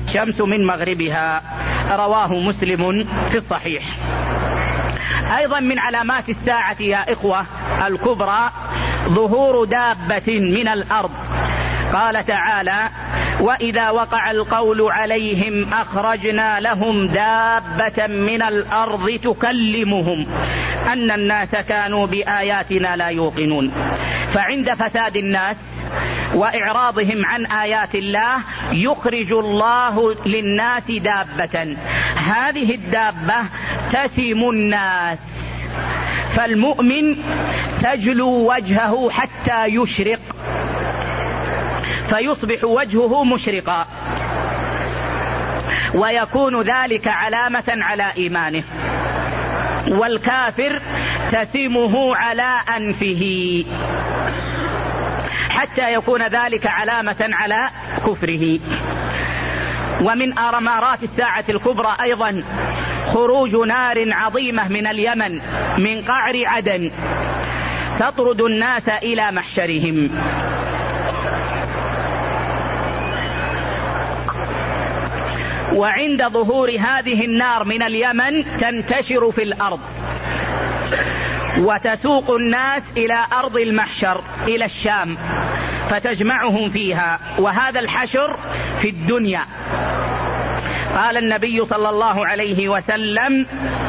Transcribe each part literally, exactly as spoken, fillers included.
الشمس من مغربها. رواه مسلم في الصحيح. أيضا من علامات الساعة يا إخوة الكبرى ظهور دابة من الأرض. قال تعالى: وإذا وقع القول عليهم أخرجنا لهم دابة من الأرض تكلمهم أن الناس كانوا بآياتنا لا يوقنون. فعند فساد الناس وإعراضهم عن آيات الله يخرج الله للناس دابة، هذه الدابة تسم الناس، فالمؤمن تجلو وجهه حتى يشرق فيصبح وجهه مشرقا، ويكون ذلك علامة على إيمانه. والكافر تسمه على أنفه حتى يكون ذلك علامة على كفره. ومن أمارات الساعة الكبرى أيضا خروج نار عظيمة من اليمن من قعر عدن تطرد الناس إلى محشرهم. وعند ظهور هذه النار من اليمن تنتشر في الأرض وتسوق الناس إلى أرض المحشر إلى الشام فتجمعهم فيها، وهذا الحشر في الدنيا. قال النبي صلى الله عليه وسلم: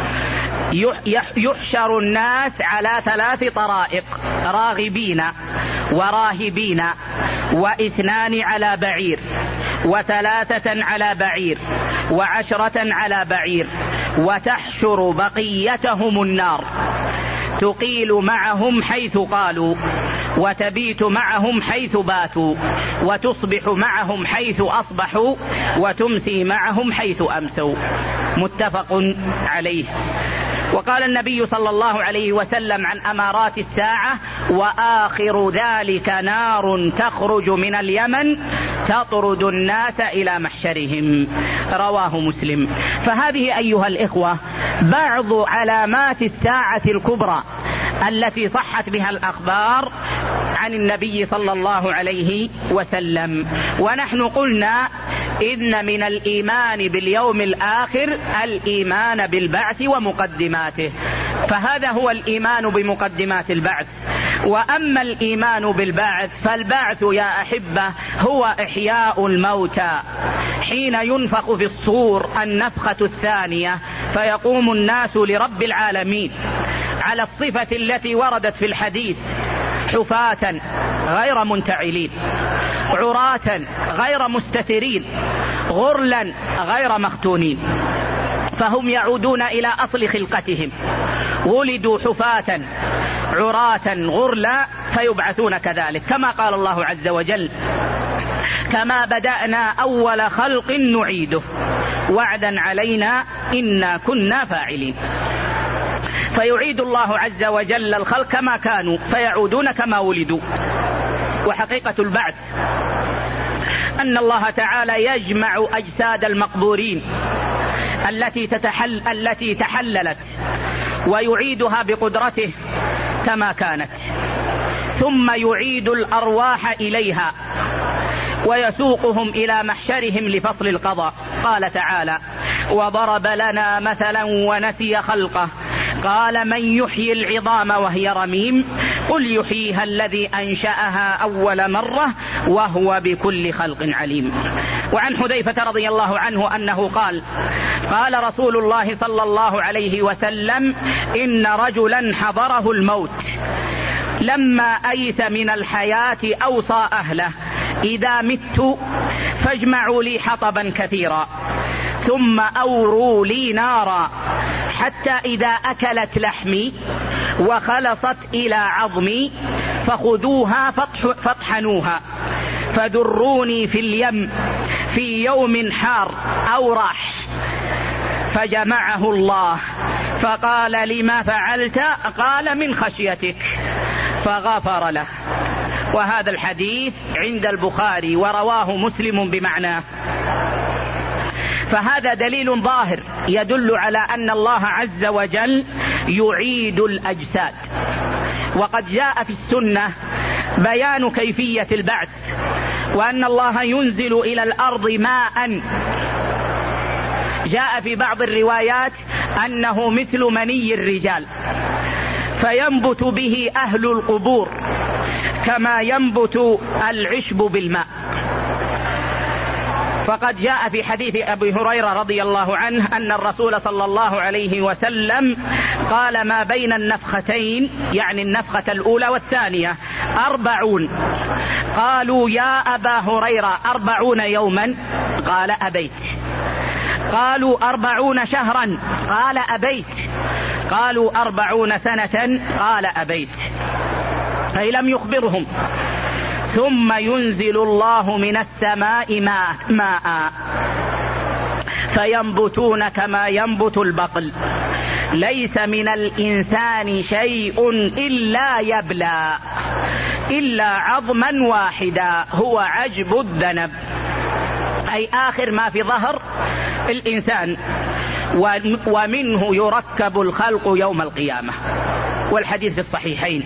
يحشر الناس على ثلاث طرائق: راغبين وراهبين واثنان على بعير وثلاثة على بعير وعشرة على بعير، وتحشر بقيتهم النار تقيل معهم حيث قالوا وتبيت معهم حيث باتوا وتصبح معهم حيث أصبحوا وتمسي معهم حيث أمسوا. متفق عليه. وقال النبي صلى الله عليه وسلم عن أمارات الساعة: وآخر ذلك نار تخرج من اليمن تطرد الناس إلى محشرهم. رواه مسلم. فهذه أيها الإخوة بعض علامات الساعة الكبرى التي صحت بها الأخبار عن النبي صلى الله عليه وسلم. ونحن قلنا إن من الإيمان باليوم الآخر الإيمان بالبعث ومقدماته، فهذا هو الإيمان بمقدمات البعث. وأما الإيمان بالبعث فالبعث يا أحبة هو إحياء الموتى حين ينفخ في الصور النفخة الثانية فيقوم الناس لرب العالمين على الصفة التي وردت في الحديث: حفاة غير منتعلين، عراة غير مستترين، غرلا غير مختونين. فهم يعودون إلى أصل خلقتهم، ولدوا حفاة عراة غرلا فيبعثون كذلك، كما قال الله عز وجل: كما بدأنا أول خلق نعيده وعدا علينا إنا كنا فاعلين. فيعيد الله عز وجل الخلق كما كانوا فيعودون كما ولدوا. وحقيقة البعث أن الله تعالى يجمع أجساد المقبورين التي تتحل التي تحللت ويعيدها بقدرته كما كانت، ثم يعيد الأرواح إليها ويسوقهم إلى محشرهم لفصل القضاء. قال تعالى: وضرب لنا مثلا ونسي خلقه قال من يحيي العظام وهي رميم قل يحييها الذي أنشأها أول مرة وهو بكل خلق عليم. وعن حذيفة رضي الله عنه أنه قال: قال رسول الله صلى الله عليه وسلم: إن رجلا حضره الموت لما أيس من الحياة أوصى أهله: إذا مت فاجمعوا لي حطبا كثيرا ثم أوروا لي نارا حتى إذا أكلت لحمي وخلصت إلى عظمي فخذوها فاطحنوها فذروني في اليم في يوم حار أو راح. فجمعه الله فقال: لما فعلت؟ قال: من خشيتك، فغفر له. وهذا الحديث عند البخاري ورواه مسلم بمعناه. فهذا دليل ظاهر يدل على أن الله عز وجل يعيد الأجساد. وقد جاء في السنة بيان كيفية البعث وأن الله ينزل إلى الأرض ماء. جاء في بعض الروايات أنه مثل مني الرجال، فينبت به أهل القبور كما ينبت العشب بالماء. فقد جاء في حديث أبي هريرة رضي الله عنه أن الرسول صلى الله عليه وسلم قال: ما بين النفختين، يعني النفخة الأولى والثانية، أربعون. قالوا: يا أبا هريرة أربعون يوما؟ قال: أبيت. قالوا: أربعون شهرا؟ قال: أبيت. قالوا: أربعون سنة؟ قال: أبيت. أي لم يخبرهم. ثم ينزل الله من السماء ماء, ماء فينبتون كما ينبت البقل، ليس من الإنسان شيء إلا يبلى إلا عظما واحدا هو عجب الذنب، أي آخر ما في ظهر الإنسان، ومنه يركب الخلق يوم القيامة. والحديث في الصحيحين.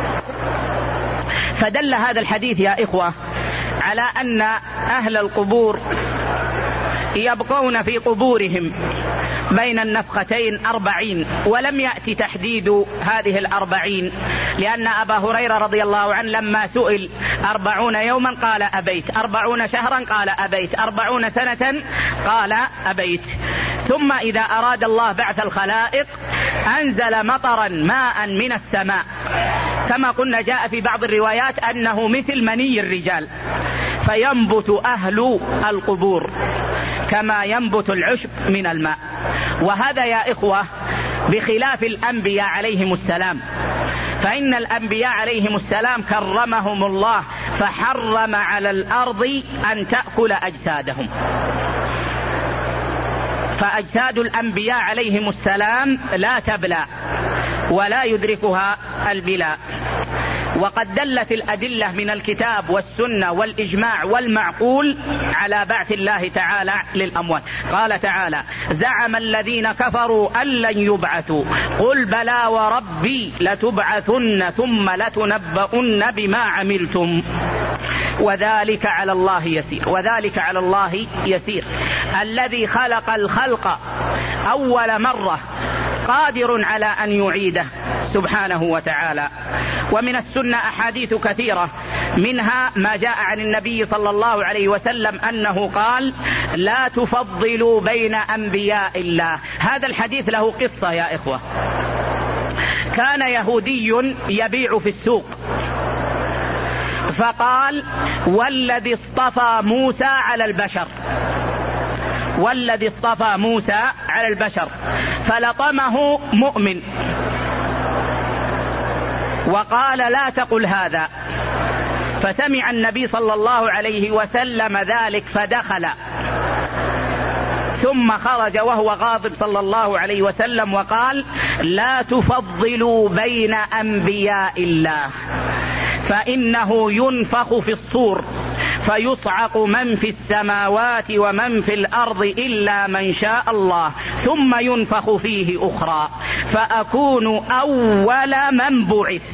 فدل هذا الحديث يا إخوة على أن أهل القبور يبقون في قبورهم بين النفختين أربعين، ولم يأتي تحديد هذه الأربعين، لأن أبا هريرة رضي الله عنه لما سئل أربعون يوما قال: أبيت. أربعون شهرا؟ قال: أبيت. أربعون سنة؟ قال: أبيت. ثم إذا أراد الله بعث الخلائق أنزل مطرا ماء من السماء، كما قلنا جاء في بعض الروايات أنه مثل مني الرجال، فينبت أهل القبور كما ينبت العشب من الماء. وهذا يا إخوة بخلاف الأنبياء عليهم السلام، فإن الأنبياء عليهم السلام كرمهم الله فحرم على الأرض أن تأكل أجسادهم، فأجساد الأنبياء عليهم السلام لا تبلى ولا يدركها البلاء. وقد دلت الأدلة من الكتاب والسنة والإجماع والمعقول على بعث الله تعالى للأموات. قال تعالى: زعم الذين كفروا أن لن يبعثوا قل بلى وربي لتبعثن ثم لتنبؤن بما عملتم وذلك على الله يسير. وذلك على الله يسير، الذي خلق الخلق أول مرة قادر على أن يعيده سبحانه وتعالى. ومن السنة أحاديث كثيرة، منها ما جاء عن النبي صلى الله عليه وسلم أنه قال: لا تفضلوا بين أنبياء الله. هذا الحديث له قصة يا إخوة. كان يهودي يبيع في السوق، فقال: والذي اصطفى موسى على البشر، والذي اصطفى موسى على البشر، فلطمه مؤمن وقال: لا تقل هذا. فسمع النبي صلى الله عليه وسلم ذلك فدخل، ثم خرج وهو غاضب صلى الله عليه وسلم وقال: لا تفضلوا بين أنبياء الله، فإنه ينفخ في الصور فيصعق من في السماوات ومن في الأرض إلا من شاء الله، ثم ينفخ فيه أخرى فأكون أول من بعث،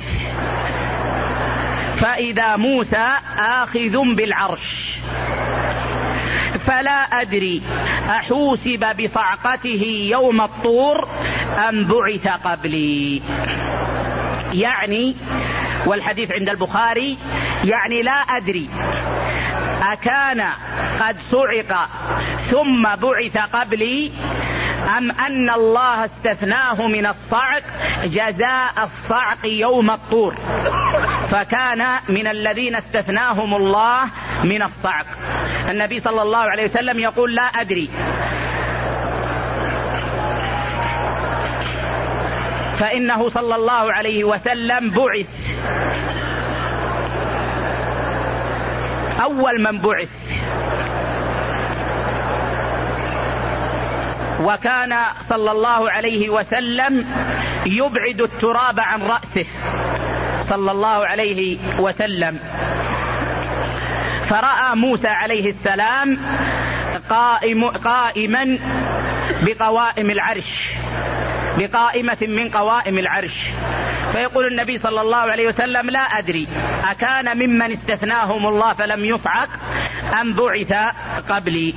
فإذا موسى آخذ بالعرش، فلا أدري أحوسب بصعقته يوم الطور أم بعث قبلي. يعني، والحديث عند البخاري، يعني لا أدري أكان قد صعق ثم بعث قبلي أم أن الله استثناه من الصعق جزاء الصعق يوم الطور، فكان من الذين استثناهم الله من الصعق. النبي صلى الله عليه وسلم يقول: لا أدري، فإنه صلى الله عليه وسلم بعث أول من بعث، وكان صلى الله عليه وسلم يبعد التراب عن رأسه صلى الله عليه وسلم. فرأى موسى عليه السلام قائم قائما بقوائم العرش بقائمة من قوائم العرش، فيقول النبي صلى الله عليه وسلم: لا أدري أكان ممن استثناهم الله فلم يصعق أم بعث قبلي.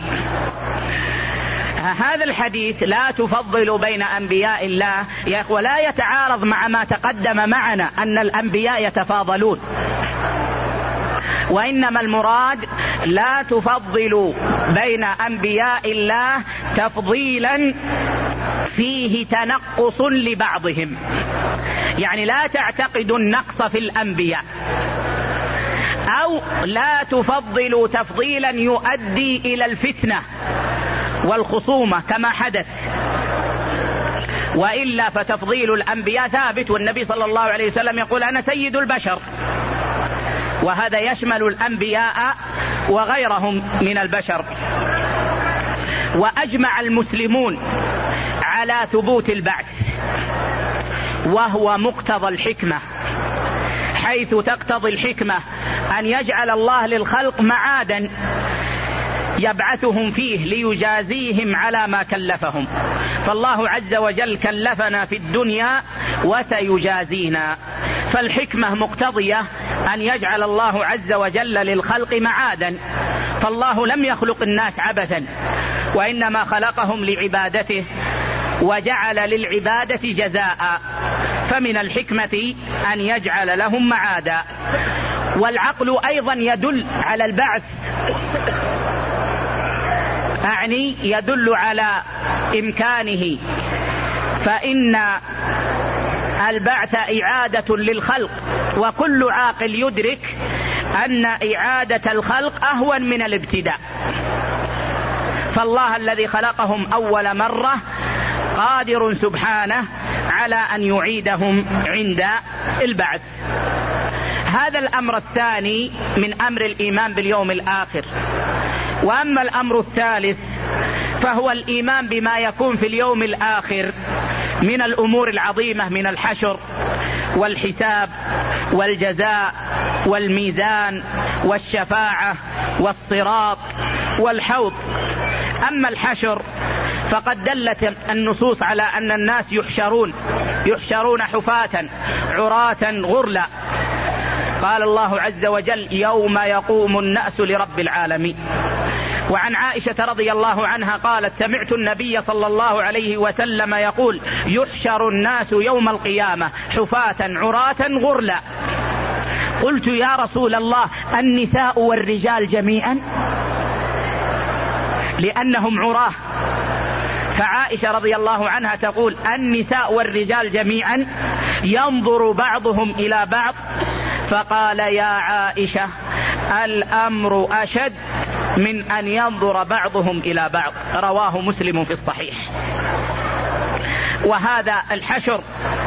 هذا الحديث لا تفضل بين أنبياء الله ولا يتعارض مع ما تقدم معنا أن الأنبياء يتفاضلون، وإنما المراد لا تفضل بين أنبياء الله تفضيلا فيه تنقص لبعضهم، يعني لا تعتقد النقص في الأنبياء، أو لا تفضل تفضيلا يؤدي إلى الفتنة والخصومة كما حدث، وإلا فتفضيل الأنبياء ثابت، والنبي صلى الله عليه وسلم يقول: أنا سيد البشر، وهذا يشمل الأنبياء وغيرهم من البشر. وأجمع المسلمون على ثبوت البعث، وهو مقتضى الحكمة، حيث تقتضي الحكمة أن يجعل الله للخلق معادا يبعثهم فيه ليجازيهم على ما كلفهم، فالله عز وجل كلفنا في الدنيا وسيجازينا، فالحكمة مقتضية أن يجعل الله عز وجل للخلق معادا، فالله لم يخلق الناس عبثا، وإنما خلقهم لعبادته وجعل للعبادة جزاء، فمن الحكمة أن يجعل لهم معادا. والعقل أيضا يدل على البعث، أعني يدل على إمكانه، فإن البعث إعادة للخلق، وكل عاقل يدرك أن إعادة الخلق أهون من الابتداء، فالله الذي خلقهم أول مرة قادر سبحانه على أن يعيدهم عند البعث. هذا الأمر الثاني من أمر الإيمان باليوم الآخر. وأما الأمر الثالث فهو الإيمان بما يكون في اليوم الآخر من الأمور العظيمة، من الحشر والحساب والجزاء والميزان والشفاعة والصراط والحوض. أما الحشر فقد دلت النصوص على أن الناس يحشرون يحشرون حفاة عراة غرلا، قال الله عز وجل: يوم يقوم الناس لرب العالمين. وعن عائشة رضي الله عنها قالت: سمعت النبي صلى الله عليه وسلم يقول: يحشر الناس يوم القيامة حفاة عراة غرلا. قلت: يا رسول الله، النساء والرجال جميعا؟ لأنهم عراه. فعائشة رضي الله عنها تقول: النساء والرجال جميعا ينظر بعضهم إلى بعض. فقال: يا عائشة، الأمر أشد من أن ينظر بعضهم إلى بعض. رواه مسلم في الصحيح. وهذا الحشر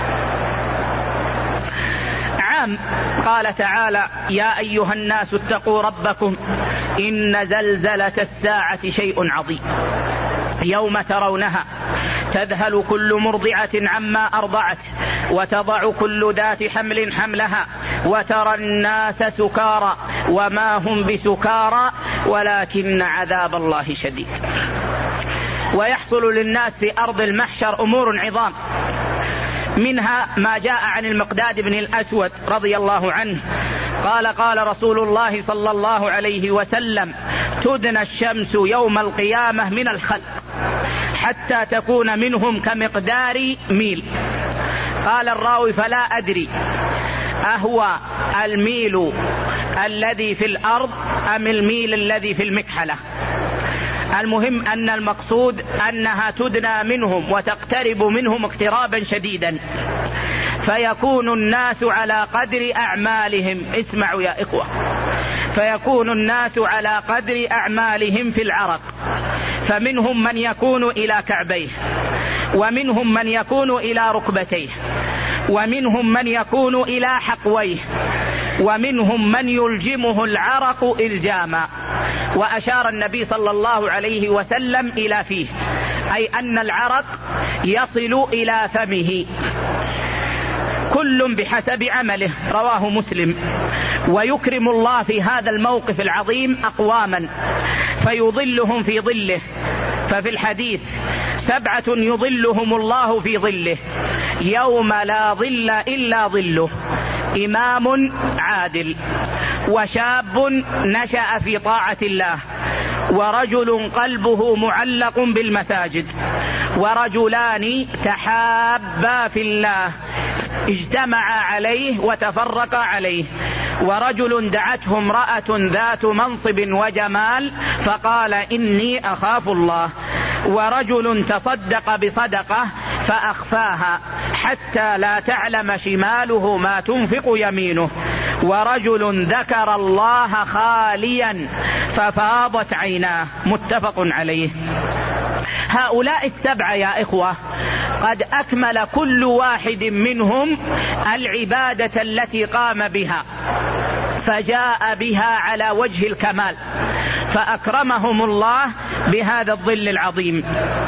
عام، قال تعالى: يا أيها الناس اتقوا ربكم إن زلزلة الساعة شيء عظيم، يوم ترونها تذهل كل مرضعة عما أرضعت وتضع كل ذات حمل حملها وترى الناس سكارى وما هم بسكارى ولكن عذاب الله شديد. ويحصل للناس في أرض المحشر أمور عظام، منها ما جاء عن المقداد بن الأسود رضي الله عنه قال: قال رسول الله صلى الله عليه وسلم: تدنى الشمس يوم القيامة من الخلق حتى تكون منهم كمقدار ميل. قال الراوي: فلا أدري أهو الميل الذي في الأرض أم الميل الذي في المكحلة. المهم أن المقصود أنها تدنى منهم وتقترب منهم اقترابا شديدا، فيكون الناس على قدر أعمالهم. اسمعوا يا إخوة، فيكون الناس على قدر أعمالهم في العرق، فمنهم من يكون إلى كعبيه، ومنهم من يكون إلى ركبتيه، ومنهم من يكون إلى حقويه، ومنهم من يلجمه العرق إلجاما. وأشار النبي صلى الله عليه وسلم إلى فيه، أي أن العرق يصل إلى فمه، كل بحسب عمله. رواه مسلم. ويكرم الله في هذا الموقف العظيم أقواما فيظلهم في ظله ففي الحديث سبعة يظلهم الله في ظله يوم لا ظل إلا ظله: إمام عادل، وشاب نشأ في طاعة الله، ورجل قلبه معلق بالمساجد، ورجلان تحابا في الله اجتمعا عليه وتفرقا عليه، ورجل دعته امرأة ذات منصب وجمال فقال إني أخاف الله، ورجل تصدق بصدقة فأخفاها حتى لا تعلم شماله ما تنفق يمينه، ورجل ذكر الله خاليا ففاضت عيناه. متفق عليه. هؤلاء السبعة يا إخوة قد أكمل كل واحد منهم العبادة التي قام بها، فجاء بها على وجه الكمال، فأكرمهم الله بهذا الظل العظيم.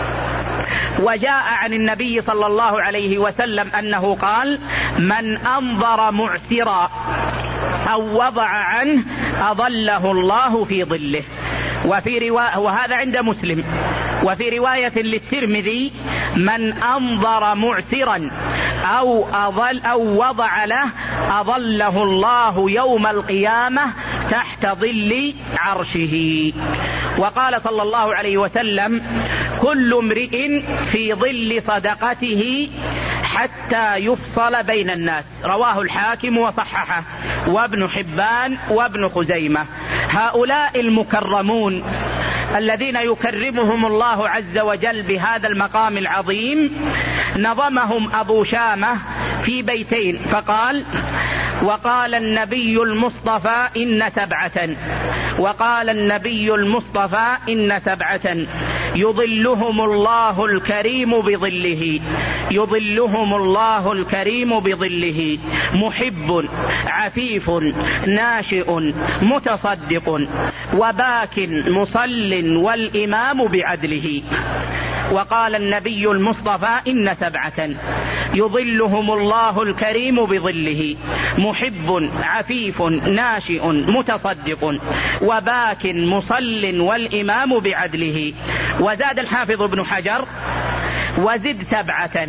وجاء عن النبي صلى الله عليه وسلم أنه قال: من أنظر معسرا أو وضع عنه أظله الله في ظله. وفي رواية، وهذا عند مسلم، وفي رواية للترمذي: من أنظر معسرا أو أظل أو وضع له أظله الله يوم القيامة تحت ظل عرشه. وقال صلى الله عليه وسلم: كل امرئ في ظل صدقته حتى يفصل بين الناس. رواه الحاكم وصححه، وابن حبان وابن خزيمة. هؤلاء المكرمون الذين يكرمهم الله عز وجل بهذا المقام العظيم نظمهم أبو شامة في بيتين فقال: وقال النبي المصطفى إن سبعة وقال النبي المصطفى إن سبعة يظلهم الله الكريم بظله يظلهم الله الكريم بظله محب عفيف ناشئ متصدق وباك مصل والإمام بعدله. وقال النبي المصطفى إن سبعة يظلهم الله الكريم بظله محب عفيف ناشئ متصدق وباك مصل والإمام بعدله. وزاد الحافظ ابن حجر: وزد سبعة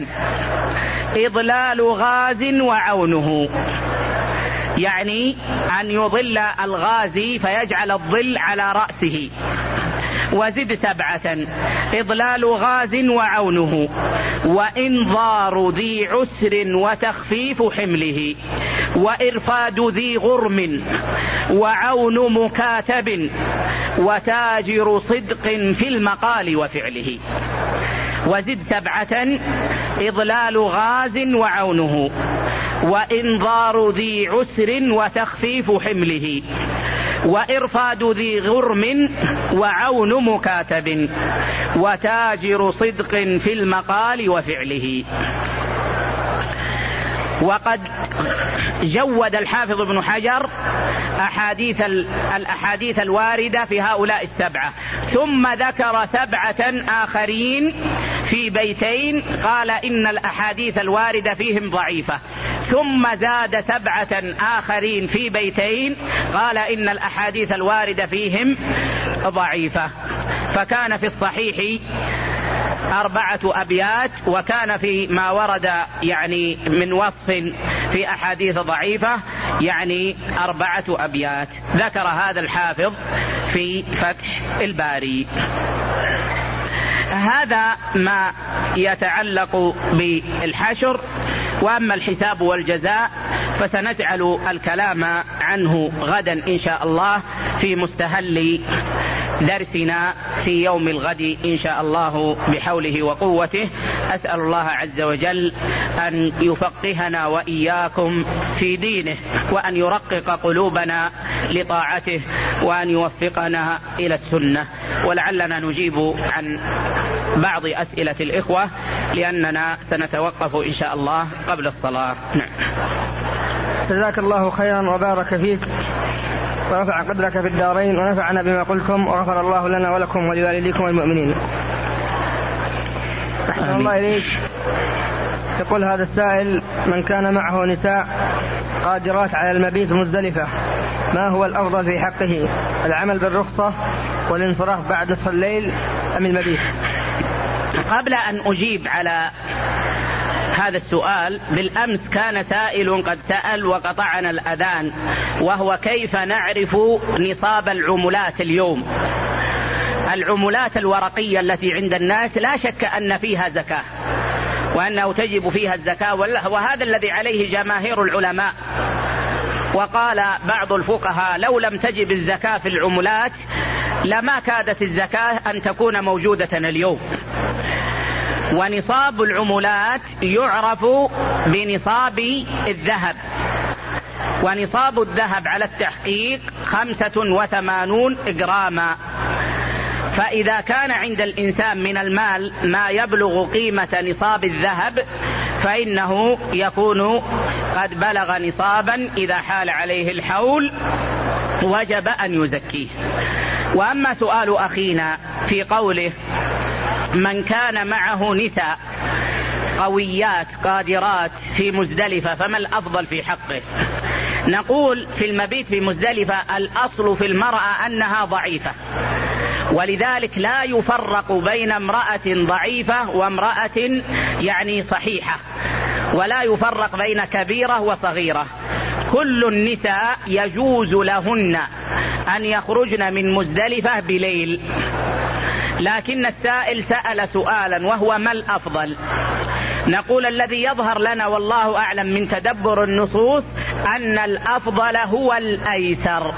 إضلال غاز وعونه، يعني أن يظل الغازي فيجعل الظل على رأسه. وزد سبعة إضلال غاز وعونه، وإنظار ذي عسر وتخفيف حمله، وإرفاد ذي غرم، وعون مكاتب، وتاجر صدق في المقال وفعله. وزد سبعة إضلال غاز وعونه، وإنظار ذي عسر وتخفيف حمله، وإرفاد ذي غرم، وعون مكاتب، وتاجر صدق في المقال وفعله. وقد جود الحافظ ابن حجر أحاديث الأحاديث الواردة في هؤلاء السبعة، ثم ذكر سبعة آخرين في بيتين قال إن الأحاديث الواردة فيهم ضعيفة، ثم زاد سبعة آخرين في بيتين قال إن الأحاديث الواردة فيهم ضعيفة. فكان في الصحيح أربعة أبيات، وكان في ما ورد يعني من وصف في أحاديث ضعيفة يعني أربعة أبيات. ذكر هذا الحافظ في فتح الباري. هذا ما يتعلق بالحشر. وأما الحساب والجزاء فسنجعل الكلام عنه غدا إن شاء الله في مستهل درسنا في يوم الغد إن شاء الله بحوله وقوته. أسأل الله عز وجل أن يفقهنا وإياكم في دينه، وأن يرقق قلوبنا لطاعته، وأن يوفقنا إلى السنة. ولعلنا نجيب عن بعض أسئلة الإخوة لأننا سنتوقف إن شاء الله قبل الصلاة. نعم. جزاك الله خيرا وبارك فيك ورفع قدرك في الدارين، ونفعنا بما قلتم، وغفر الله لنا ولكم ولوالديكم والمؤمنين. أحسن الله إليك. يقول هذا السائل: من كان معه نساء قادرات على المبيت مزدلفة، ما هو الأفضل في حقه؟ العمل بالرخصة والانصراف بعد نصف الليل أم المبيت؟ قبل أن أجيب على هذا السؤال، بالأمس كان سائل قد سأل وقطعنا الأذان، وهو كيف نعرف نصاب العملات اليوم؟ العملات الورقية التي عند الناس لا شك أن فيها زكاة، وأنه تجب فيها الزكاة، وهذا الذي عليه جماهير العلماء. وقال بعض الفقهاء لو لم تجب الزكاة في العملات لما كادت الزكاة أن تكون موجودة اليوم. ونصاب العملات يعرف بنصاب الذهب، ونصاب الذهب على التحقيق خمسة وثمانون جراما. فإذا كان عند الإنسان من المال ما يبلغ قيمة نصاب الذهب فإنه يكون قد بلغ نصابا، إذا حال عليه الحول وجب أن يزكيه. وأما سؤال أخينا في قوله من كان معه نساء قويات قادرات في مزدلفة فما الأفضل في حقه؟ نقول في المبيت في مزدلفة الأصل في المرأة أنها ضعيفة، ولذلك لا يفرق بين امرأة ضعيفة وامرأة يعني صحيحة، ولا يفرق بين كبيرة وصغيرة. كل النساء يجوز لهن أن يخرجن من مزدلفة بليل، لكن السائل سأل سؤالا وهو ما الأفضل؟ نقول الذي يظهر لنا والله أعلم من تدبر النصوص أن الأفضل هو الأيسر،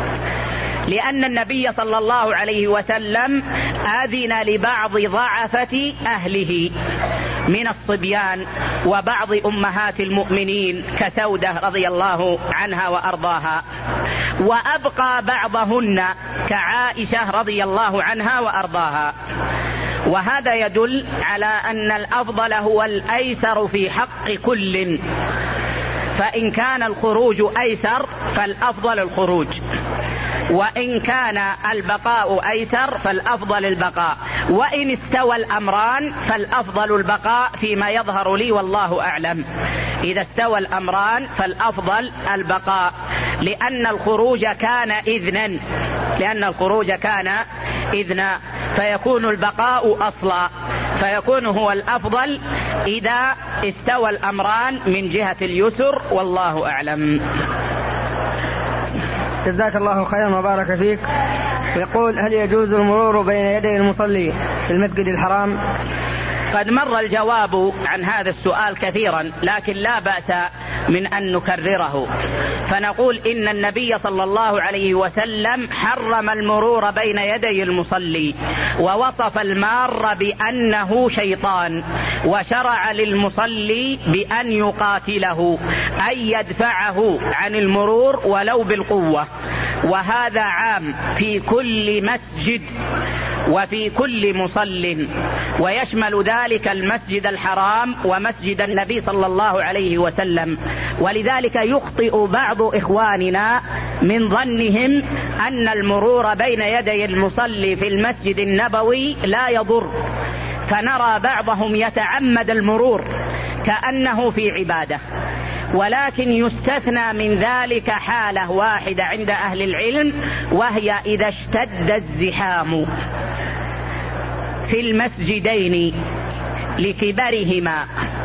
لأن النبي صلى الله عليه وسلم أذن لبعض ضعفة أهله من الصبيان وبعض أمهات المؤمنين كسودة رضي الله عنها وأرضاها، وأبقى بعضهن كعائشة رضي الله عنها وأرضاها. وهذا يدل على أن الأفضل هو الأيسر في حق كل، فإن كان الخروج أيسر فالأفضل الخروج، وإن كان البقاء أيسر فالأفضل البقاء، وإن استوى الأمران فالأفضل البقاء فيما يظهر لي والله أعلم. إذا استوى الأمران فالأفضل البقاء، لأن الخروج كان إذنا لأن الخروج كان إذنا فيكون البقاء أصلا، فيكون هو الأفضل إذا استوى الأمران من جهة اليسر والله أعلم. جزاك الله خيرا وبارك فيك. يقول هل يجوز المرور بين يدي المصلي في المسجد الحرام؟ قد مر الجواب عن هذا السؤال كثيرا، لكن لا بأس من أن نكرره. فنقول إن النبي صلى الله عليه وسلم حرم المرور بين يدي المصلي، ووصف المار بأنه شيطان، وشرع للمصلي بأن يقاتله أي يدفعه عن المرور ولو بالقوة. وهذا عام في كل مسجد وفي كل مصل، ويشمل ذلك المسجد الحرام ومسجد النبي صلى الله عليه وسلم. ولذلك يخطئ بعض إخواننا من ظنهم أن المرور بين يدي المصلي في المسجد النبوي لا يضر، فنرى بعضهم يتعمد المرور كأنه في عبادة، ولكن يستثنى من ذلك حالة واحدة عند أهل العلم، وهي إذا اشتد الزحام في المسجدين لكبرهما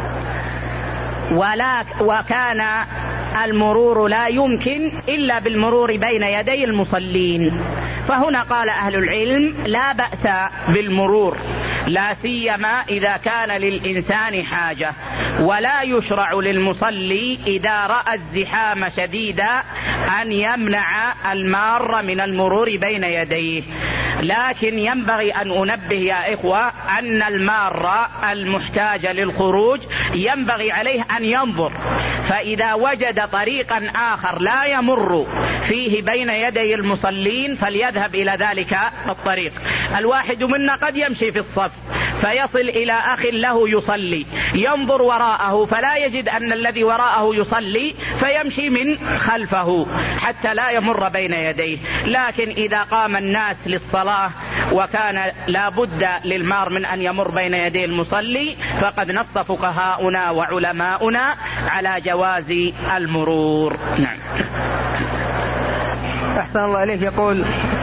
ولا وكان المرور لا يمكن إلا بالمرور بين يدي المصلين، فهنا قال أهل العلم لا بأس بالمرور، لا سيما إذا كان للإنسان حاجة، ولا يشرع للمصلي إذا رأى الزحام شديدا أن يمنع المار من المرور بين يديه. لكن ينبغي أن أنبه يا إخوة أن المار المحتاج للخروج ينبغي عليه أن ينظر، فإذا وجد طريقا آخر لا يمر فيه بين يدي المصلين فليذهب إلى ذلك الطريق. الواحد منا قد يمشي في الصف فيصل إلى أخ له يصلي، ينظر وراءه فلا يجد أن الذي وراءه يصلي فيمشي من خلفه حتى لا يمر بين يديه. لكن إذا قام الناس للصلاة وكان لا بد للمار من أن يمر بين يدي المصلي فقد نص فقهاؤنا وعلماؤنا على جواز المرور. نعم. أحسن الله إليك. يقول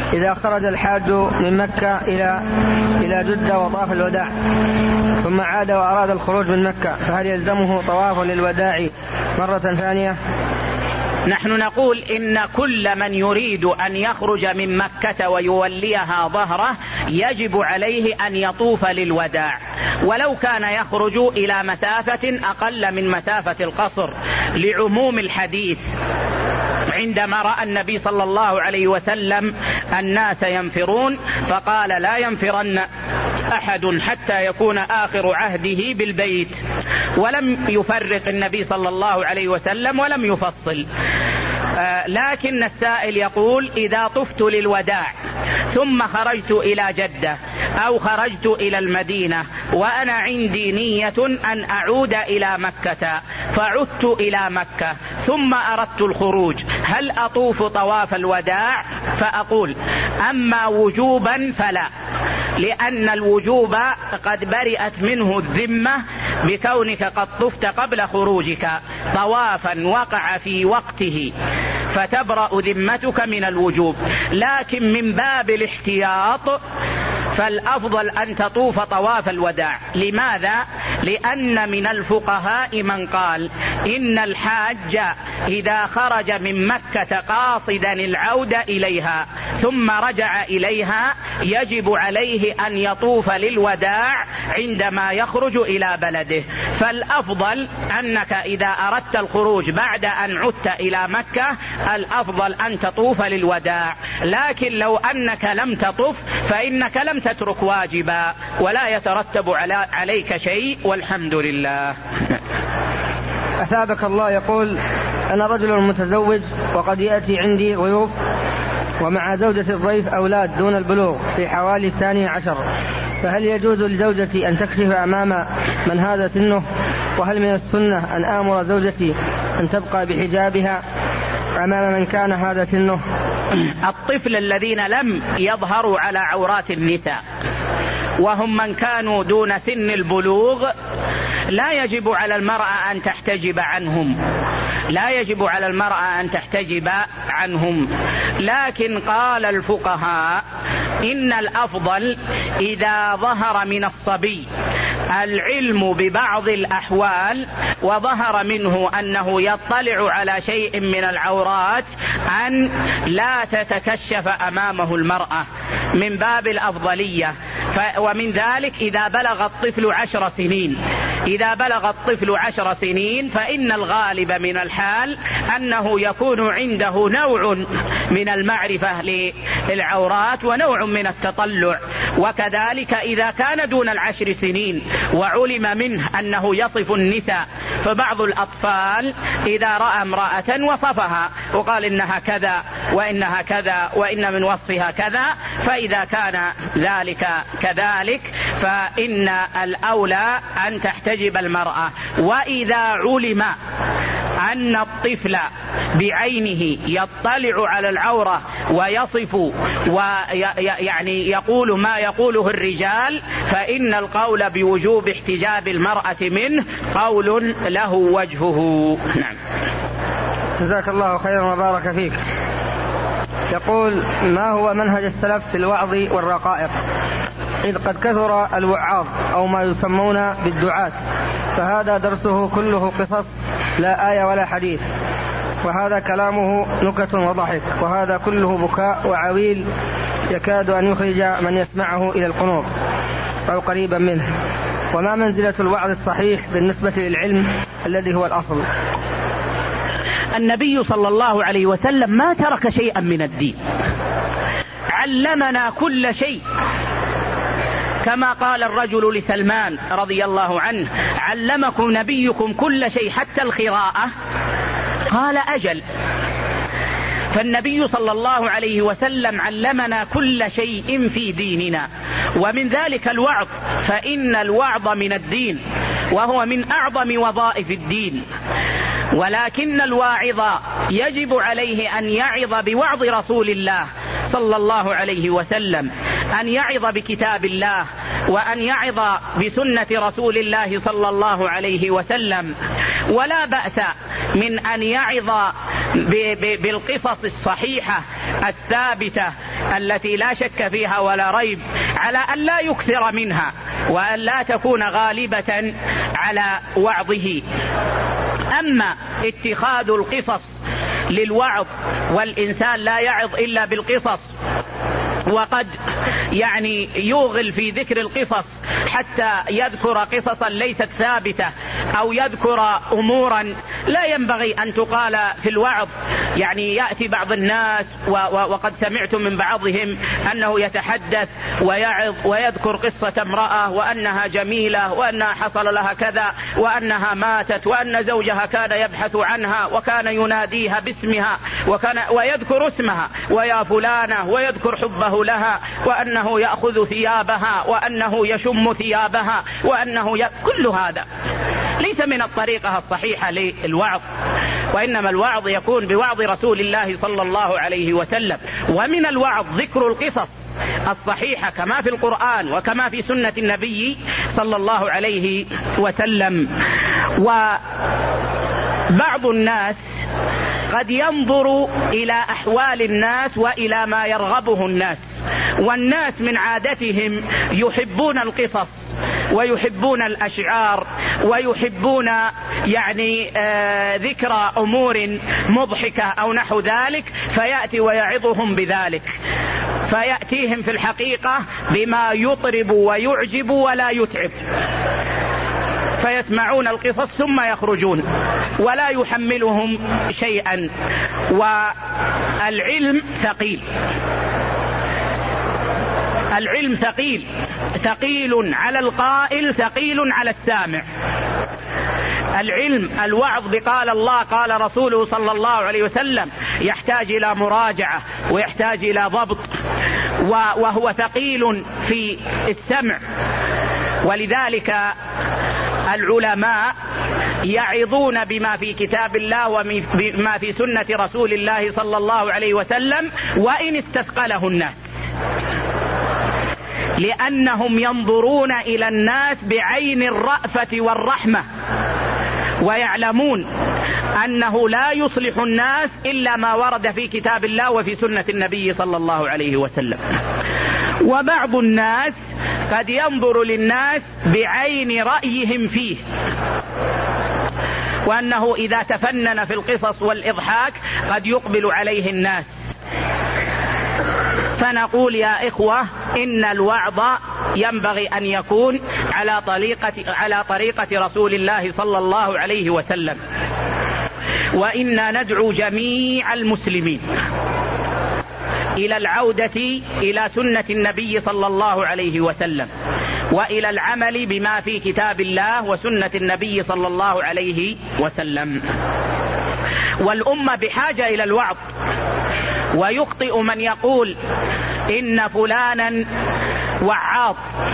إذا خرج الحاج من مكة إلى إلى جدة وطاف الوداع ثم عاد وأراد الخروج من مكة، فهل يلزمه طواف للوداع مرة ثانية؟ نحن نقول إن كل من يريد أن يخرج من مكة ويوليها ظهره يجب عليه أن يطوف للوداع، ولو كان يخرج إلى مسافة أقل من مسافة القصر، لعموم الحديث عندما رأى النبي صلى الله عليه وسلم الناس ينفرون فقال: لا ينفرن أحد حتى يكون آخر عهده بالبيت، ولم يفرق النبي صلى الله عليه وسلم ولم يفصل. آه لكن السائل يقول: إذا طفت للوداع ثم خرجت إلى جدة أو خرجت إلى المدينة وأنا عندي نية أن أعود إلى مكة، فعدت إلى مكة ثم أردت الخروج، هل أطوف طواف الوداع؟ فأقول: أما وجوبا فلا، لأن الوجوب قد برئت منه الذمة بكونك قد طفت قبل خروجك طوافا وقع في وقته، فتبرأ ذمتك من الوجوب. لكن من باب الاحتياط فالأفضل أن تطوف طواف الوداع. لماذا؟ لأن من الفقهاء من قال إن الحاج إذا خرج من مكة قاصدا العودة إليها ثم رجع إليها يجب عليه أن يطوف للوداع عندما يخرج إلى بلده. فالأفضل أنك إذا أردت الخروج بعد أن عدت إلى مكة الأفضل أن تطوف للوداع، لكن لو أنك لم تطف فإنك لم تترك واجبا ولا يترتب عليك شيء، والحمد لله. أثابك الله. يقول: أنا رجل متزوج وقد يأتي عندي ضيوف ومع زوجة الضيف أولاد دون البلوغ في حوالي الثانية عشر، فهل يجوز لزوجتي أن تكشف أمام من هذا سنه؟ وهل من السنة أن آمر زوجتي أن تبقى بحجابها أمام من كان هذا سنه؟ الطفل الذين لم يظهروا على عورات النساء وهم من كانوا دون سن البلوغ لا يجب على المرأة أن تحتجب عنهم، لا يجب على المرأة أن تحتجب عنهم. لكن قال الفقهاء إن الأفضل إذا ظهر من الصبي العلم ببعض الأحوال وظهر منه أنه يطلع على شيء من العورات أن لا تتكشف أمامه المرأة من باب الأفضلية. ومن ذلك إذا بلغ الطفل عشر سنين إذا بلغ الطفل عشر سنين فإن الغالب من الحال أنه يكون عنده نوع من المعرفة للعورات ونوع من التطلع. وكذلك إذا كان دون العشر سنين وعلم منه أنه يصف النساء، فبعض الأطفال إذا رأى امرأة وصفها وقال إنها كذا وإنها كذا وإن من وصفها كذا، فإذا كان ذلك كذلك فإن الأولى أن تحتجب المرأة. وإذا علم أن الطفل بعينه يطلع على العورة ويصف ويعني يقول ما يقوله الرجال، فإن القول بوجوب احتجاب المرأة منه قول له وجهه. نعم. جزاك الله خيرا وبارك فيك. يقول: ما هو منهج السلف في الوعظ والرقائق؟ إذ قد كثر الوعاظ أو ما يسمون بالدعاة، فهذا درسه كله قصص لا آية ولا حديث، وهذا كلامه نكت وضحك، وهذا كله بكاء وعويل يكاد أن يخرج من يسمعه إلى القنوط أو قريبا منه. وما منزلة الوعظ الصحيح بالنسبة للعلم الذي هو الأصل؟ النبي صلى الله عليه وسلم ما ترك شيئا من الدين، علمنا كل شيء، كما قال الرجل لسلمان رضي الله عنه: علمكم نبيكم كل شيء حتى القراءة؟ قال: أجل. فالنبي صلى الله عليه وسلم علمنا كل شيء في ديننا، ومن ذلك الوعظ، فإن الوعظ من الدين وهو من أعظم وظائف الدين. ولكن الواعظ يجب عليه أن يعظ بوعظ رسول الله صلى الله عليه وسلم، أن يعظ بكتاب الله وأن يعظ بسنة رسول الله صلى الله عليه وسلم. ولا بأس من أن يعظ بالقصص الصحيحة الثابتة التي لا شك فيها ولا ريب على أن لا يكثر منها وأن لا تكون غالبة على وعظه. أما اتخاذ القصص للوعظ والإنسان لا يعظ إلا بالقصص، وقد يعني يوغل في ذكر القصص حتى يذكر قصصا ليست ثابتة أو يذكر أمورا لا ينبغي أن تقال في الوعظ. يعني يأتي بعض الناس وقد سمعت من بعضهم أنه يتحدث ويعظ ويذكر قصة امرأة وأنها جميلة وأنها حصل لها كذا وأنها ماتت وأن زوجها كان يبحث عنها وكان يناديها باسمها وكان ويذكر اسمها ويا فلانة ويذكر حبه لها وأنه يأخذ ثيابها وأنه يشم ثيابها وأنه ي... كل هذا ليس من الطريقة الصحيحة للوعظ، وإنما الوعظ يكون بوعظ رسول الله صلى الله عليه وسلم. ومن الوعظ ذكر القصص الصحيحة كما في القرآن وكما في سنة النبي صلى الله عليه وسلم. وبعض الناس قد ينظر إلى أحوال الناس وإلى ما يرغبه الناس، والناس من عادتهم يحبون القصص ويحبون الأشعار ويحبون يعني آه ذكر أمور مضحكة أو نحو ذلك، فيأتي ويعظهم بذلك، فيأتيهم في الحقيقة بما يطرب ويعجب ولا يتعب، فيسمعون القصص ثم يخرجون ولا يحملهم شيئا. والعلم ثقيل، العلم ثقيل، ثقيل على القائل ثقيل على السامع. العلم الوعظ بقال الله قال رسوله صلى الله عليه وسلم يحتاج إلى مراجعة ويحتاج إلى ضبط، وهو ثقيل في السمع. ولذلك العلماء يعظون بما في كتاب الله وبما في سنة رسول الله صلى الله عليه وسلم وإن استثقله الناس، لأنهم ينظرون إلى الناس بعين الرأفة والرحمة، ويعلمون أنه لا يصلح الناس إلا ما ورد في كتاب الله وفي سنة النبي صلى الله عليه وسلم. وبعض الناس قد ينظر للناس بعين رأيهم فيه، وأنه إذا تفنن في القصص والإضحاك قد يقبل عليه الناس. فنقول يا إخوة إن الوعظ ينبغي أن يكون على طريقة على طريقة رسول الله صلى الله عليه وسلم. وإنا ندعو جميع المسلمين إلى العودة إلى سنة النبي صلى الله عليه وسلم، وإلى العمل بما في كتاب الله وسنة النبي صلى الله عليه وسلم. والأمة بحاجة إلى الوعظ. ويخطئ من يقول إن فلانا وعاظ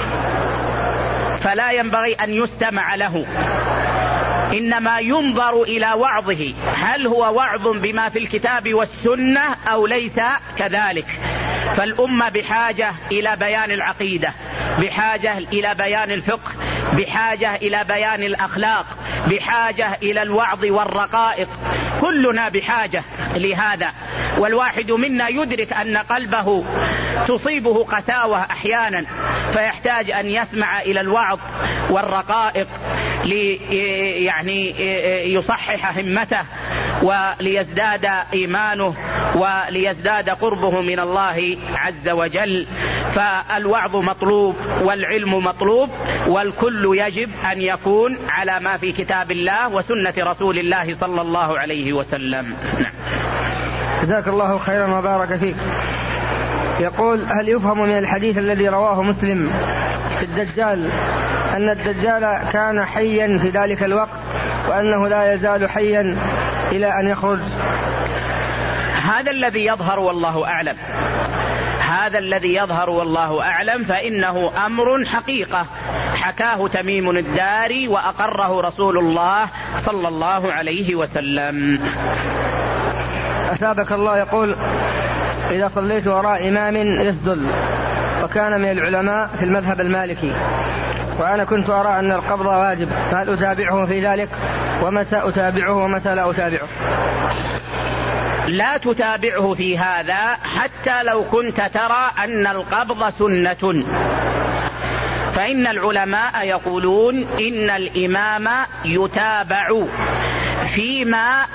فلا ينبغي أن يستمع له، إنما ينظر إلى وعظه، هل هو وعظ بما في الكتاب والسنة أو ليس كذلك. فالأمة بحاجة إلى بيان العقيدة، بحاجة إلى بيان الفقه، بحاجة إلى بيان الأخلاق، بحاجة إلى الوعظ والرقائق، كلنا بحاجة لهذا. والواحد منا يدرك أن قلبه تصيبه قساوة أحيانا، فيحتاج أن يسمع إلى الوعظ والرقائق لي يعني يصحح همته وليزداد إيمانه وليزداد قربه من الله عز وجل. فالوعظ مطلوب والعلم مطلوب، والكل يجب أن يكون على ما في كتاب الله وسنة رسول الله صلى الله عليه وسلم. جزاك الله خيرا وبارك فيك. يقول: هل يفهم من الحديث الذي رواه مسلم في الدجال أن الدجال كان حيا في ذلك الوقت وأنه لا يزال حيا إلى أن يخرج؟ هذا الذي يظهر والله أعلم، هذا الذي يظهر والله أعلم، فإنه أمر حقيقة حكاه تميم الداري وأقره رسول الله صلى الله عليه وسلم. أثابك الله. يقول: إذا صليت وراء إمام يسدل وكان من العلماء في المذهب المالكي، وأنا كنت أرى أن القبض واجب، فهل أتابعه في ذلك؟ ومتى أتابعه ومتى لا أتابعه؟ لا تتابعه في هذا حتى لو كنت ترى أن القبض سنة، فإن العلماء يقولون إن الإمام يتابع فيما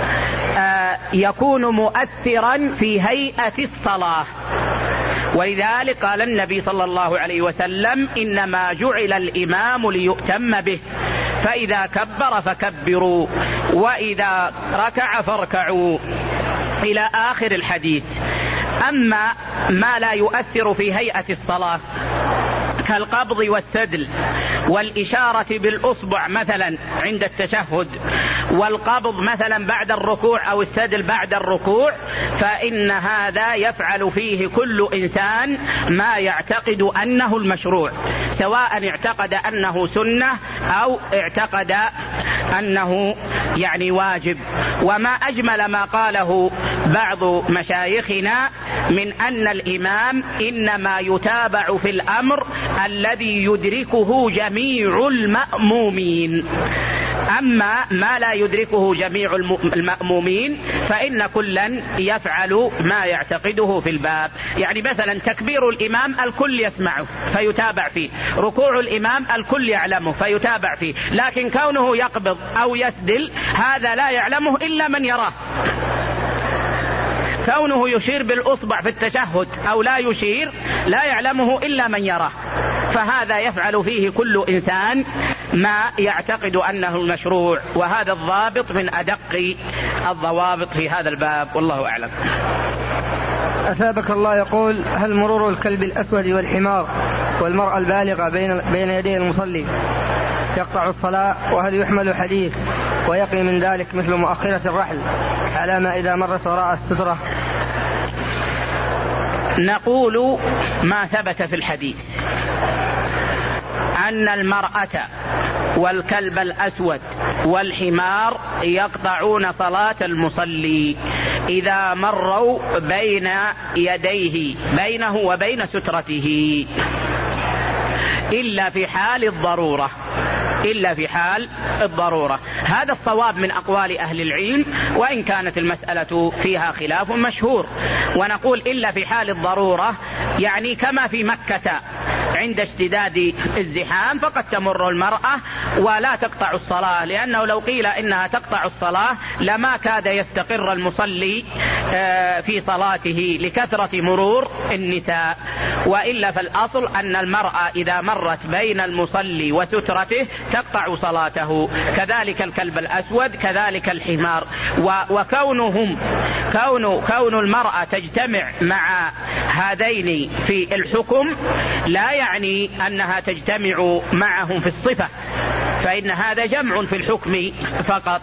يكون مؤثرا في هيئة الصلاة، ولذلك قال النبي صلى الله عليه وسلم إنما جعل الإمام ليؤتم به، فإذا كبر فكبروا وإذا ركع فاركعوا إلى آخر الحديث. أما ما لا يؤثر في هيئة الصلاة كالقبض والسدل والإشارة بالأصبع مثلا عند التشهد، والقبض مثلا بعد الركوع أو السدل بعد الركوع، فإن هذا يفعل فيه كل إنسان ما يعتقد أنه المشروع، سواء اعتقد أنه سنة أو اعتقد أنه يعني واجب. وما أجمل ما قاله بعض مشايخنا من أن الإمام إنما يتابع في الأمر الذي يدركه جميع المأمومين، أما ما لا يدركه جميع المأمومين فإن كلا يفعل ما يعتقده في الباب. يعني مثلا تكبير الإمام الكل يسمعه فيتابع فيه، ركوع الإمام الكل يعلمه فيتابع فيه، لكن كونه يقبض أو يسدل هذا لا يعلمه إلا من يراه، كونه يشير بالأصبع في التشهد أو لا يشير لا يعلمه إلا من يراه، فهذا يفعل فيه كل إنسان ما يعتقد أنه المشروع، وهذا الضابط من أدق الضوابط في هذا الباب، والله أعلم. أثابك الله يقول: هل مرور الكلب الأسود والحمار والمرأة البالغة بين بين يدي المصلي يقطع الصلاة؟ وهل يحمل حديث ويقي من ذلك مثل مؤخرة الرحل على ما إذا مرت وراء السترة؟ نقول ما ثبت في الحديث أن المرأة والكلب الأسود والحمار يقطعون صلاة المصلي إذا مروا بين يديه بينه وبين سترته، إلا في حال الضرورة، إلا في حال الضرورة. هذا الصواب من أقوال أهل العلم، وإن كانت المسألة فيها خلاف مشهور. ونقول إلا في حال الضرورة، يعني كما في مكة عند اشتداد الزحام فقد تمر المرأة ولا تقطع الصلاة، لأنه لو قيل إنها تقطع الصلاة لما كاد يستقر المصلي في صلاته لكثرة مرور النساء. وإلا فالأصل أن المرأة إذا مرت بين المصلي وسترته تقطع صلاته، كذلك الكلب الأسود كذلك الحمار. وكونهم كون كون المرأة تجتمع مع هذين في الحكم لا يعني أنها تجتمع معهم في الصفة، فإن هذا جمع في الحكم فقط.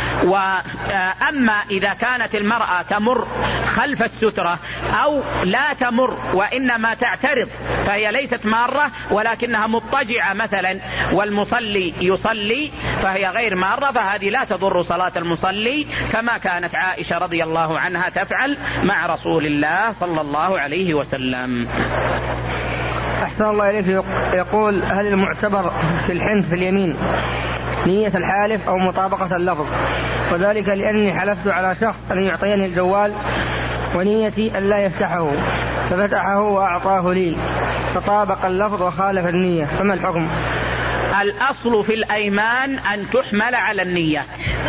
وأما إذا كانت المرأة تمر خلف السترة أو لا تمر وإنما تعترض، فهي ليست مارة ولكنها مضطجعة مثلا والمصلي يصلي، فهي غير مارة، فهذه لا تضر صلاة المصلي، كما كانت عائشة رضي الله عنها تفعل مع رسول الله صلى الله عليه وسلم. أحسن الله إليك. يقول: هل المعتبر في الحنث في اليمين نية الحالف أو مطابقة اللفظ؟ وذلك لأني حلفت على شخص أن يعطيني الجوال ونيتي أن لا يفتحه ففتحه وأعطاه لي، فطابق اللفظ وخالف النية، فما الحكم؟ الأصل في الأيمان أن تحمل على النيات،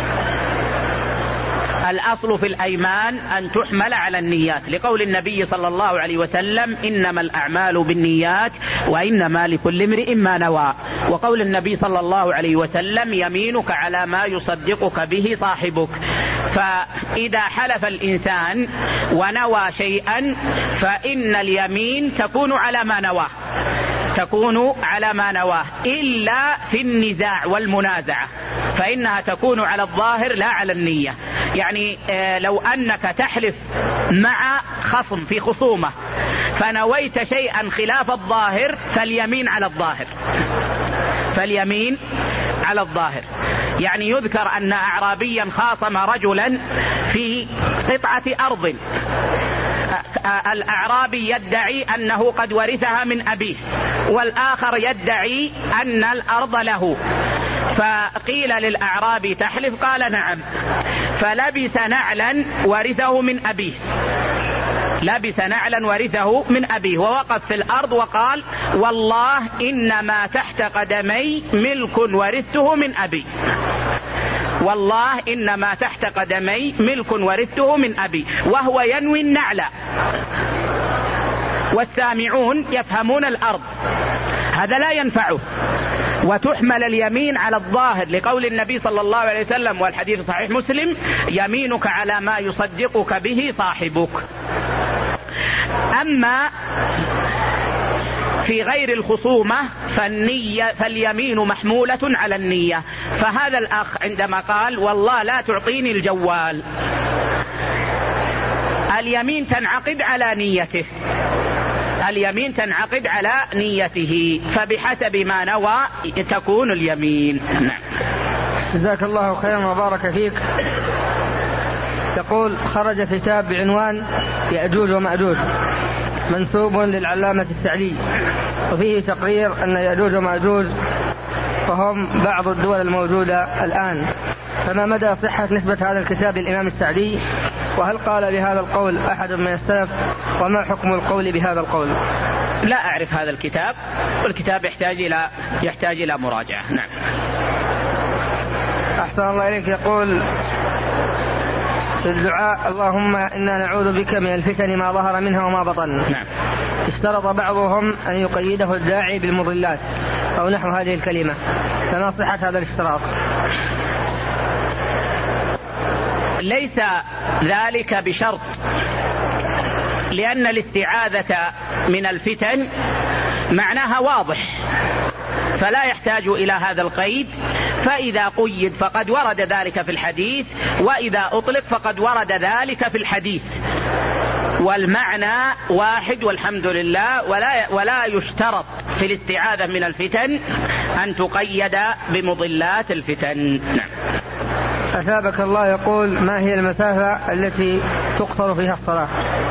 الأصل في الأيمان أن تحمل على النيات، لقول النبي صلى الله عليه وسلم: إنما الأعمال بالنيات وإنما لكل امرئ ما نوى. وقول النبي صلى الله عليه وسلم: يمينك على ما يصدقك به صاحبك. فإذا حلف الإنسان ونوى شيئا فإن اليمين تكون على ما نواه، تكون على ما نواه، إلا في النزاع والمنازعة فإنها تكون على الظاهر لا على النية. يعني لو أنك تحلف مع خصم في خصومة فنويت شيئا خلاف الظاهر فاليمين على الظاهر، فاليمين على الظاهر. يعني يذكر أن أعرابيا خاصم رجلا في قطعة أرض، الأعرابي يدعي أنه قد ورثها من أبيه، والآخر يدعي أن الأرض له. فقيل للأعرابي تحلف؟ قال نعم. فلبس نعلا ورثه من أبيه، لبس نعلا ورثه من أبيه، ووقف في الأرض وقال والله إنما تحت قدمي ملك ورثته من أبي، والله إنما تحت قدمي ملك ورثته من أبي، وهو ينوي النعل، والسامعون يفهمون الأرض، هذا لا ينفعه. وتحمل اليمين على الظاهر لقول النبي صلى الله عليه وسلم، والحديث صحيح مسلم: يمينك على ما يصدقك به صاحبك. أما في غير الخصومة فالنية فاليمين محمولة على النية. فهذا الأخ عندما قال والله لا تعطيني الجوال، اليمين تنعقد على نيته، اليمين تنعقد على نيته، فبحسب ما نوى تكون اليمين. نعم. جزاك الله خيرا وبارك فيك. يقول: خرج كتاب بعنوان يأجوج ومأجوج منسوب للعلامة السعدي، وفيه تقرير أن يأجوج ومأجوج وهم بعض الدول الموجودة الآن، فما مدى صحة نسبة هذا الكتاب للإمام السعدي؟ وهل قال بهذا القول أحد من السلف؟ وما حكم القول بهذا القول؟ لا أعرف هذا الكتاب، والكتاب يحتاج إلى يحتاج إلى مراجعة. نعم. أحسن الله إليك. يقول في الدعاء: اللهم إنا نعوذ بك من الفتن ما ظهر منها وما بطن. نعم. اشترط بعضهم أن يقيده الداعي بالمضلات أو نحو هذه الكلمة، فما صحة هذا الاشتراط؟ ليس ذلك بشرط، لأن الاستعاذة من الفتن معناها واضح، فلا يحتاج إلى هذا القيد. فإذا قيد فقد ورد ذلك في الحديث، وإذا أطلق فقد ورد ذلك في الحديث، والمعنى واحد والحمد لله. ولا ولا يشترط في الاستعاذة من الفتن أن تقيد بمضلات الفتن. نعم. أثابك الله. يقول: ما هي المسافة التي تقصر فيها الصلاة؟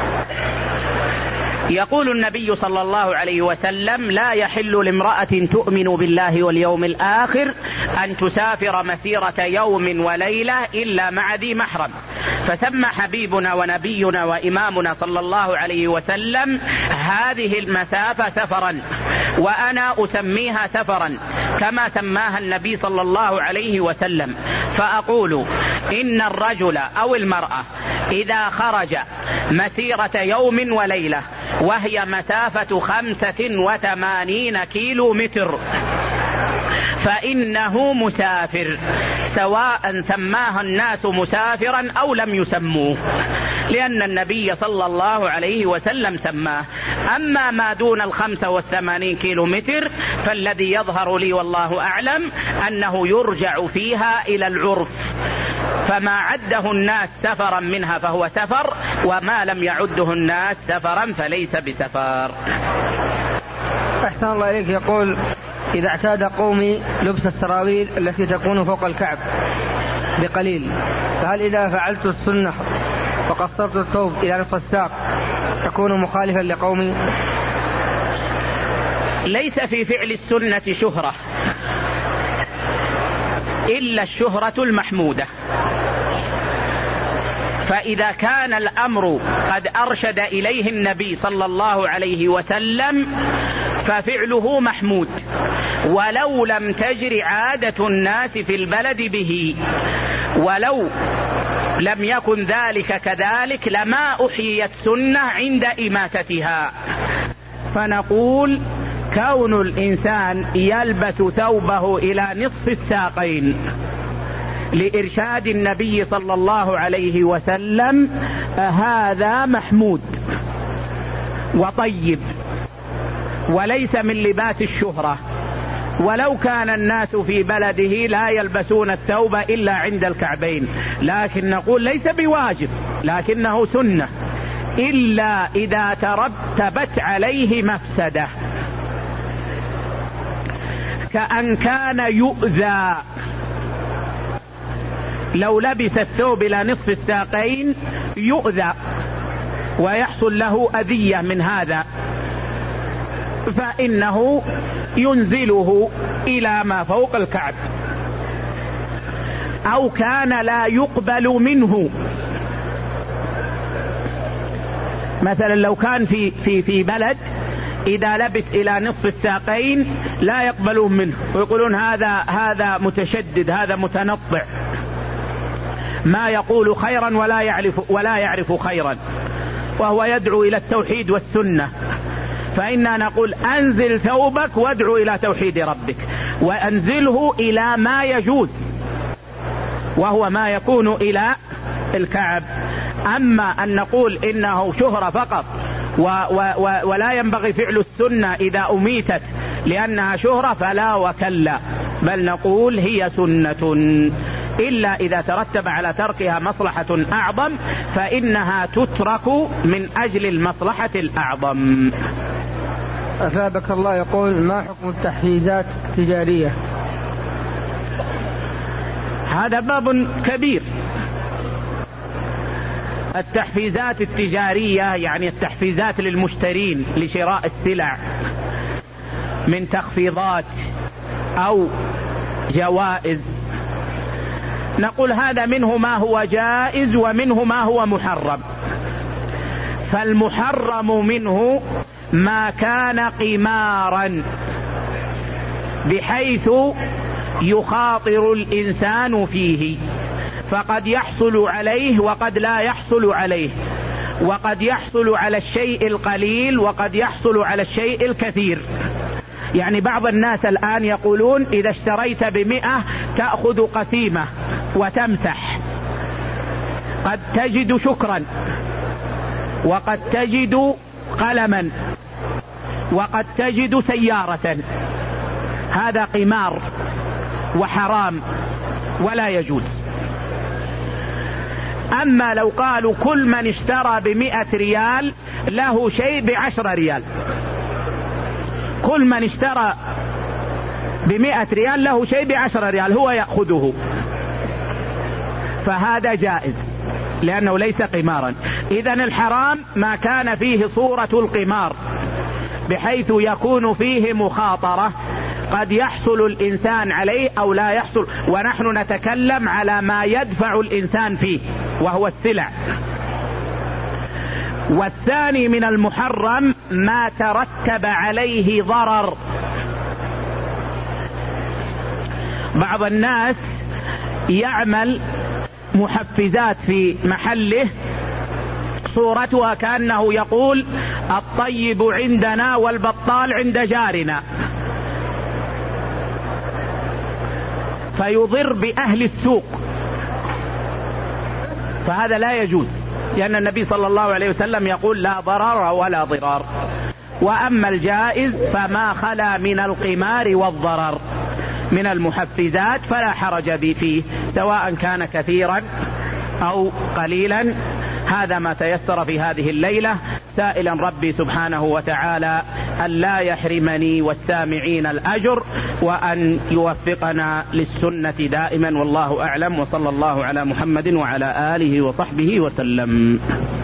يقول النبي صلى الله عليه وسلم: لا يحل لامرأة تؤمن بالله واليوم الآخر أن تسافر مسيرة يوم وليلة إلا مع ذي محرم. فسمى حبيبنا ونبينا وإمامنا صلى الله عليه وسلم هذه المسافة سفرا، وأنا أسميها سفرا كما سماها النبي صلى الله عليه وسلم. فأقول إن الرجل أو المرأة إذا خرج مسيرة يوم وليلة وهي مسافة خمسة وثمانين كيلو متر فإنه مسافر، سواء سماها الناس مسافرا أو لم يسموه، لأن النبي صلى الله عليه وسلم سماه. أما ما دون الخمسة والثمانين كيلو متر فالذي يظهر لي والله أعلم أنه يرجع فيها إلى العرف، فما عده الناس سفرا منها فهو سفر، وما لم يعده الناس سفرا فليس بسفر. أحسن الله إليك. يقول: إذا اعتاد قومي لبس السراويل التي تكون فوق الكعب بقليل، فهل إذا فعلت السنة وقصرت الثوب إلى نصف الساق تكون مخالفا لقومي؟ ليس في فعل السنة شهرة إلا الشهرة المحمودة، فإذا كان الأمر قد أرشد إليه النبي صلى الله عليه وسلم ففعله محمود، ولو لم تجر عادة الناس في البلد به، ولو لم يكن ذلك كذلك لما أحييت سنة عند إماتتها. فنقول: كون الإنسان يلبس ثوبه إلى نصف الساقين لإرشاد النبي صلى الله عليه وسلم هذا محمود وطيب، وليس من لباس الشهرة. ولو كان الناس في بلده لا يلبسون الثوب إلا عند الكعبين، لكن نقول ليس بواجب لكنه سنة، إلا إذا ترتبت عليه مفسدة، كأن كان يؤذى. لو لبس الثوب إلى نصف الساقين يؤذى ويحصل له أذية من هذا، فإنه ينزله إلى ما فوق الكعب أو كان لا يقبل منه. مثلا لو كان في في في بلد إذا لبس إلى نصف الساقين لا يقبلون منه ويقولون هذا هذا متشدد، هذا متنطع، ما يقول خيرا ولا يعرف ولا يعرف خيرا، وهو يدعو إلى التوحيد والسنة. فإننا نقول أنزل ثوبك وادعو إلى توحيد ربك، وأنزله إلى ما يجوز وهو ما يكون إلى الكعب. أما أن نقول إنه شهرة فقط و و و ولا ينبغي فعل السنة إذا أميتت لأنها شهرة فلا وكلا، بل نقول هي سنة، إلا إذا ترتب على تركها مصلحة أعظم فإنها تترك من أجل المصلحة الأعظم. أثابك الله. يقول ما حكم التحفيزات التجارية؟ هذا باب كبير. التحفيزات التجارية يعني التحفيزات للمشترين لشراء السلع من تخفيضات أو جوائز، نقول هذا منه ما هو جائز ومنه ما هو محرم. فالمحرم منه ما كان قمارا بحيث يخاطر الإنسان فيه، فقد يحصل عليه وقد لا يحصل عليه، وقد يحصل على الشيء القليل وقد يحصل على الشيء الكثير. يعني بعض الناس الآن يقولون إذا اشتريت بمئة تأخذ قسيمة وتمسح، قد تجد شكرا وقد تجد قلما وقد تجد سيارة. هذا قمار وحرام ولا يجوز. أما لو قالوا كل من اشترى بمئة ريال له شيء بعشرة ريال، كل من اشترى بمئة ريال له شيء بعشرة ريال هو يأخذه، فهذا جائز لأنه ليس قمارا. إذن الحرام ما كان فيه صورة القمار بحيث يكون فيه مخاطرة، قد يحصل الإنسان عليه أو لا يحصل، ونحن نتكلم على ما يدفع الإنسان فيه وهو السلع. والثاني من المحرم ما ترتب عليه ضرر. بعض الناس يعمل محفزات في محله صورتها كأنه يقول الطيب عندنا والبطال عند جارنا، فيضر بأهل السوق، فهذا لا يجوز، لأن النبي صلى الله عليه وسلم يقول لا ضرر ولا ضرار. وأما الجائز فما خلا من القمار والضرر من المحفزات فلا حرج فيه، سواء كان كثيرا أو قليلا. هذا ما تيسر في هذه الليلة، سائلا ربي سبحانه وتعالى أن لا يحرمني والسامعين الأجر، وأن يوفقنا للسنة دائما، والله أعلم، وصلى الله على محمد وعلى آله وصحبه وسلم.